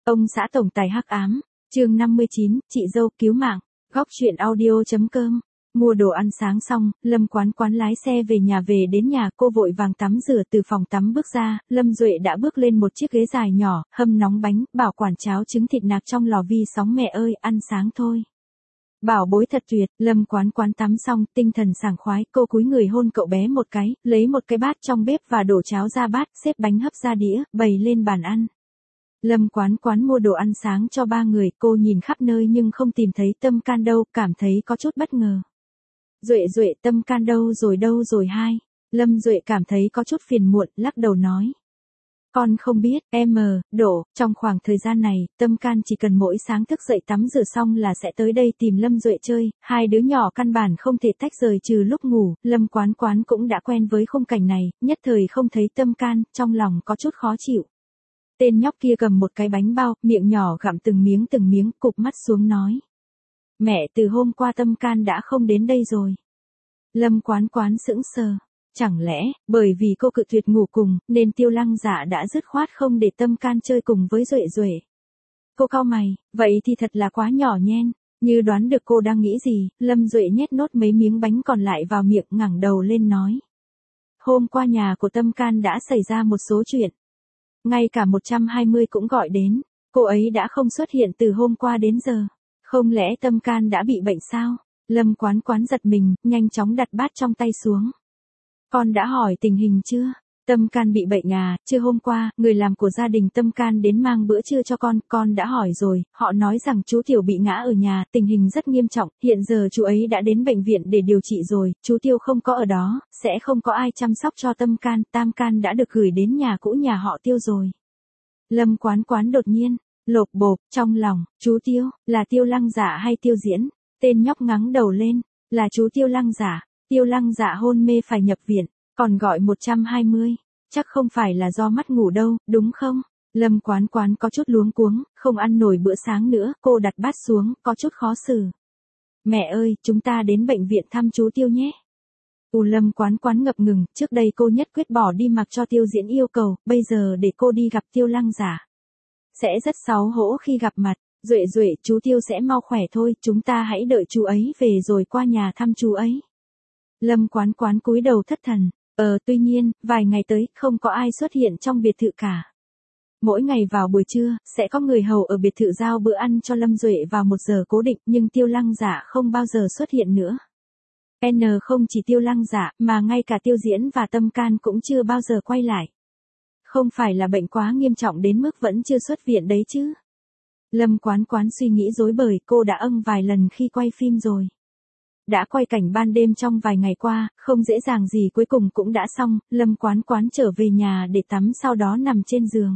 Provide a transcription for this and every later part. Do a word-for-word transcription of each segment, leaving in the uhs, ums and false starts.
Ông xã tổng tài hắc ám, chương năm mươi chín, chị dâu cứu mạng, góc truyện audio.com. Mua đồ ăn sáng xong, Lâm Quán Quán lái xe về nhà về đến nhà cô vội vàng tắm rửa từ phòng tắm bước ra, Lâm Duệ đã bước lên một chiếc ghế dài nhỏ, hâm nóng bánh, bảo quản cháo trứng thịt nạc trong lò vi sóng mẹ ơi, ăn sáng thôi. Bảo bối thật tuyệt, Lâm Quán Quán tắm xong, tinh thần sảng khoái, cô cúi người hôn cậu bé một cái, lấy một cái bát trong bếp và đổ cháo ra bát, xếp bánh hấp ra đĩa, bày lên bàn ăn. Lâm Quán Quán mua đồ ăn sáng cho ba người, cô nhìn khắp nơi nhưng không tìm thấy Tâm Can đâu, cảm thấy có chút bất ngờ. Duệ Duệ, Tâm Can đâu rồi đâu rồi hai? Lâm Duệ cảm thấy có chút phiền muộn, lắc đầu nói. Con không biết, em mờ, đổ, trong khoảng thời gian này, Tâm Can chỉ cần mỗi sáng thức dậy tắm rửa xong là sẽ tới đây tìm Lâm Duệ chơi, hai đứa nhỏ căn bản không thể tách rời trừ lúc ngủ, Lâm Quán Quán cũng đã quen với khung cảnh này, nhất thời không thấy Tâm Can, trong lòng có chút khó chịu. Tên nhóc kia cầm một cái bánh bao, miệng nhỏ gặm từng miếng từng miếng, cụp mắt xuống nói. Mẹ, từ hôm qua Tâm Can đã không đến đây rồi. Lâm Quán Quán sững sờ. Chẳng lẽ, bởi vì cô cự tuyệt ngủ cùng, nên Tiêu Lăng Dạ đã dứt khoát không để Tâm Can chơi cùng với Duệ Duệ. Cô cau mày, vậy thì thật là quá nhỏ nhen. Như đoán được cô đang nghĩ gì, Lâm Duệ nhét nốt mấy miếng bánh còn lại vào miệng, ngẩng đầu lên nói. Hôm qua nhà của Tâm Can đã xảy ra một số chuyện. Ngay cả một trăm hai mươi cũng gọi đến, cô ấy đã không xuất hiện từ hôm qua đến giờ. Không lẽ Tâm Can đã bị bệnh sao? Lâm Quán Quán giật mình, nhanh chóng đặt bát trong tay xuống. Con đã hỏi tình hình chưa? Tâm Can bị bệnh à? Chưa, hôm qua, người làm của gia đình Tâm Can đến mang bữa trưa cho con, con đã hỏi rồi, họ nói rằng chú Tiểu bị ngã ở nhà, tình hình rất nghiêm trọng, hiện giờ chú ấy đã đến bệnh viện để điều trị rồi, chú Tiêu không có ở đó, sẽ không có ai chăm sóc cho Tâm Can, Tam Can đã được gửi đến nhà cũ nhà họ Tiêu rồi. Lâm Quán Quán đột nhiên, lột bột, trong lòng, chú Tiêu, là Tiêu Lăng Dạ hay Tiêu Diễn? Tên nhóc ngắng đầu lên, là chú Tiêu Lăng Dạ. Tiêu Lăng Dạ hôn mê phải nhập viện, còn gọi một trăm hai mươi, chắc không phải là do mất ngủ đâu, đúng không? Lâm Quán Quán có chút luống cuống, không ăn nổi bữa sáng nữa, cô đặt bát xuống, có chút khó xử. Mẹ ơi, chúng ta đến bệnh viện thăm chú Tiêu nhé. U Lâm Quán Quán ngập ngừng, trước đây cô nhất quyết bỏ đi mặc cho Tiêu Diễn yêu cầu, bây giờ để cô đi gặp Tiêu Lăng Dạ. Sẽ rất xấu hổ khi gặp mặt. Duệ Duệ, chú Tiêu sẽ mau khỏe thôi, chúng ta hãy đợi chú ấy về rồi qua nhà thăm chú ấy. Lâm Quán Quán cúi đầu thất thần, ờ tuy nhiên, vài ngày tới, không có ai xuất hiện trong biệt thự cả. Mỗi ngày vào buổi trưa, sẽ có người hầu ở biệt thự giao bữa ăn cho Lâm Duệ vào một giờ cố định, nhưng Tiêu Lăng Dạ không bao giờ xuất hiện nữa. N không chỉ Tiêu Lăng Dạ, mà ngay cả Tiêu Diễn và Tâm Can cũng chưa bao giờ quay lại. Không phải là bệnh quá nghiêm trọng đến mức vẫn chưa xuất viện đấy chứ. Lâm Quán Quán suy nghĩ rối bời, cô đã âng vài lần khi quay phim rồi. Đã quay cảnh ban đêm trong vài ngày qua, không dễ dàng gì, cuối cùng cũng đã xong, Lâm Quán Quán trở về nhà để tắm sau đó nằm trên giường.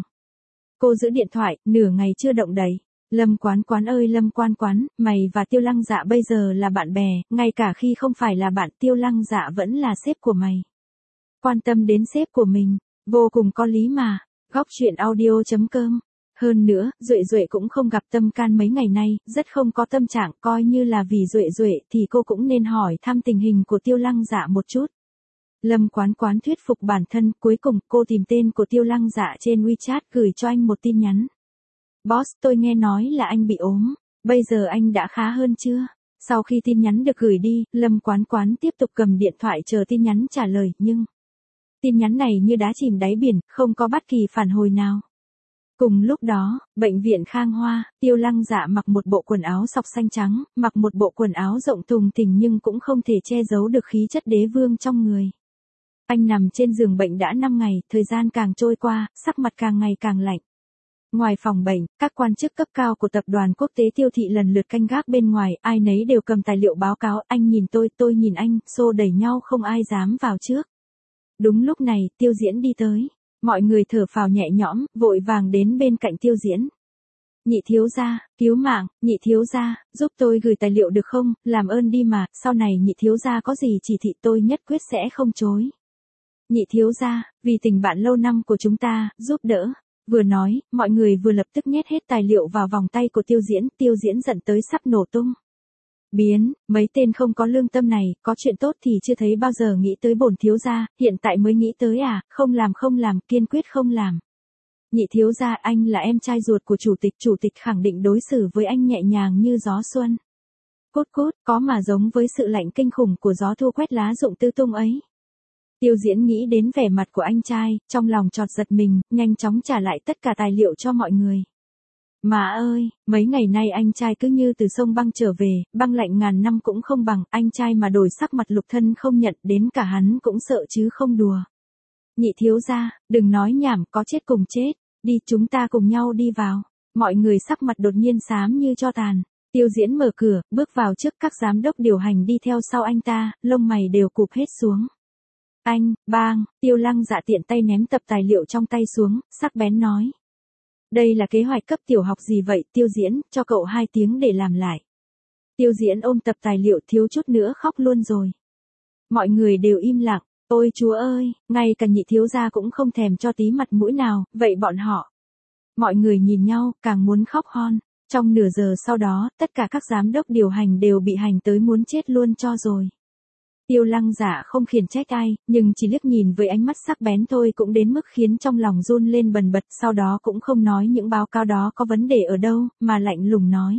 Cô giữ điện thoại, nửa ngày chưa động đậy. Lâm Quán Quán ơi Lâm Quán Quán, mày và Tiêu Lăng Dạ bây giờ là bạn bè, ngay cả khi không phải là bạn, Tiêu Lăng Dạ vẫn là sếp của mày. Quan tâm đến sếp của mình, vô cùng có lý mà. Góc truyện audio.com. Hơn nữa, Duệ Duệ cũng không gặp Tâm Can mấy ngày nay, rất không có tâm trạng, coi như là vì Duệ Duệ thì cô cũng nên hỏi thăm tình hình của Tiêu Lăng Dạ một chút. Lâm Quán Quán thuyết phục bản thân, cuối cùng cô tìm tên của Tiêu Lăng Dạ trên WeChat gửi cho anh một tin nhắn. Boss, tôi nghe nói là anh bị ốm, bây giờ anh đã khá hơn chưa? Sau khi tin nhắn được gửi đi, Lâm Quán Quán tiếp tục cầm điện thoại chờ tin nhắn trả lời, nhưng tin nhắn này như đá chìm đáy biển, không có bất kỳ phản hồi nào. Cùng lúc đó, bệnh viện Khang Hoa, Tiêu Lăng Dạ mặc một bộ quần áo sọc xanh trắng, mặc một bộ quần áo rộng thùng thình nhưng cũng không thể che giấu được khí chất đế vương trong người. Anh nằm trên giường bệnh đã năm ngày, thời gian càng trôi qua, sắc mặt càng ngày càng lạnh. Ngoài phòng bệnh, các quan chức cấp cao của tập đoàn quốc tế Tiêu Thị lần lượt canh gác bên ngoài, ai nấy đều cầm tài liệu báo cáo, anh nhìn tôi, tôi nhìn anh, xô đẩy nhau không ai dám vào trước. Đúng lúc này, Tiêu Diễn đi tới. Mọi người thở phào nhẹ nhõm, vội vàng đến bên cạnh Tiêu Diễn. Nhị thiếu gia, cứu mạng, nhị thiếu gia, giúp tôi gửi tài liệu được không, làm ơn đi mà, sau này nhị thiếu gia có gì chỉ thị tôi nhất quyết sẽ không chối. Nhị thiếu gia, vì tình bạn lâu năm của chúng ta, giúp đỡ. Vừa nói, mọi người vừa lập tức nhét hết tài liệu vào vòng tay của Tiêu Diễn, Tiêu Diễn giận tới sắp nổ tung. Biến, mấy tên không có lương tâm này, có chuyện tốt thì chưa thấy bao giờ nghĩ tới bổn thiếu gia, hiện tại mới nghĩ tới à, không làm không làm, kiên quyết không làm. Nhị thiếu gia, anh là em trai ruột của chủ tịch, chủ tịch khẳng định đối xử với anh nhẹ nhàng như gió xuân. Cút cút, có mà giống với sự lạnh kinh khủng của gió thu quét lá rụng tứ tung ấy. Tiêu Diễn nghĩ đến vẻ mặt của anh trai, trong lòng chọt giật mình, nhanh chóng trả lại tất cả tài liệu cho mọi người. Mà ơi, mấy ngày nay anh trai cứ như từ sông băng trở về, băng lạnh ngàn năm cũng không bằng, anh trai mà đổi sắc mặt Lục Thân không nhận, đến cả hắn cũng sợ chứ không đùa. Nhị thiếu gia, đừng nói nhảm, có chết cùng chết, đi chúng ta cùng nhau đi vào. Mọi người sắc mặt đột nhiên xám như tro tàn. Tiêu Diễn mở cửa, bước vào trước, các giám đốc điều hành đi theo sau anh ta, lông mày đều cụp hết xuống. Anh, bang, Tiêu Lăng Dạ tiện tay ném tập tài liệu trong tay xuống, sắc bén nói. Đây là kế hoạch cấp tiểu học gì vậy, Tiêu Diễn, cho cậu hai tiếng để làm lại. Tiêu Diễn ôm tập tài liệu thiếu chút nữa khóc luôn rồi. Mọi người đều im lặng, ôi chúa ơi, ngay cả nhị thiếu gia cũng không thèm cho tí mặt mũi nào, vậy bọn họ. Mọi người nhìn nhau, càng muốn khóc hon. Trong nửa giờ sau đó, tất cả các giám đốc điều hành đều bị hành tới muốn chết luôn cho rồi. Tiêu Lăng Dạ không khiển trách ai, nhưng chỉ liếc nhìn với ánh mắt sắc bén thôi cũng đến mức khiến trong lòng run lên bần bật, sau đó cũng không nói những báo cáo đó có vấn đề ở đâu, mà lạnh lùng nói.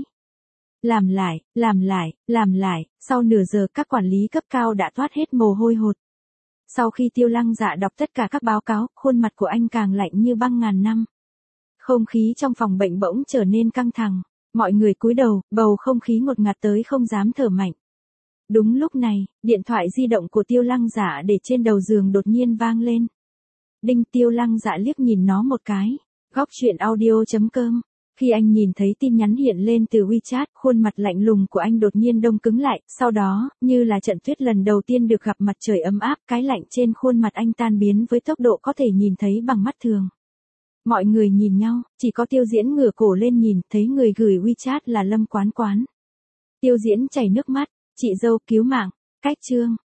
Làm lại, làm lại, làm lại, sau nửa giờ các quản lý cấp cao đã toát hết mồ hôi hột. Sau khi Tiêu Lăng Dạ đọc tất cả các báo cáo, khuôn mặt của anh càng lạnh như băng ngàn năm. Không khí trong phòng bệnh bỗng trở nên căng thẳng, mọi người cúi đầu, bầu không khí ngột ngạt tới không dám thở mạnh. Đúng lúc này, điện thoại di động của Tiêu Lăng Dạ để trên đầu giường đột nhiên vang lên. Đinh, Tiêu Lăng Dạ liếc nhìn nó một cái. Góc truyện audio chấm com. Khi anh nhìn thấy tin nhắn hiện lên từ WeChat, khuôn mặt lạnh lùng của anh đột nhiên đông cứng lại, sau đó, như là trận tuyết lần đầu tiên được gặp mặt trời ấm áp, cái lạnh trên khuôn mặt anh tan biến với tốc độ có thể nhìn thấy bằng mắt thường. Mọi người nhìn nhau, chỉ có Tiêu Diễn ngửa cổ lên nhìn, thấy người gửi WeChat là Lâm Quán Quán. Tiêu Diễn chảy nước mắt, chị dâu cứu mạng, cách chương.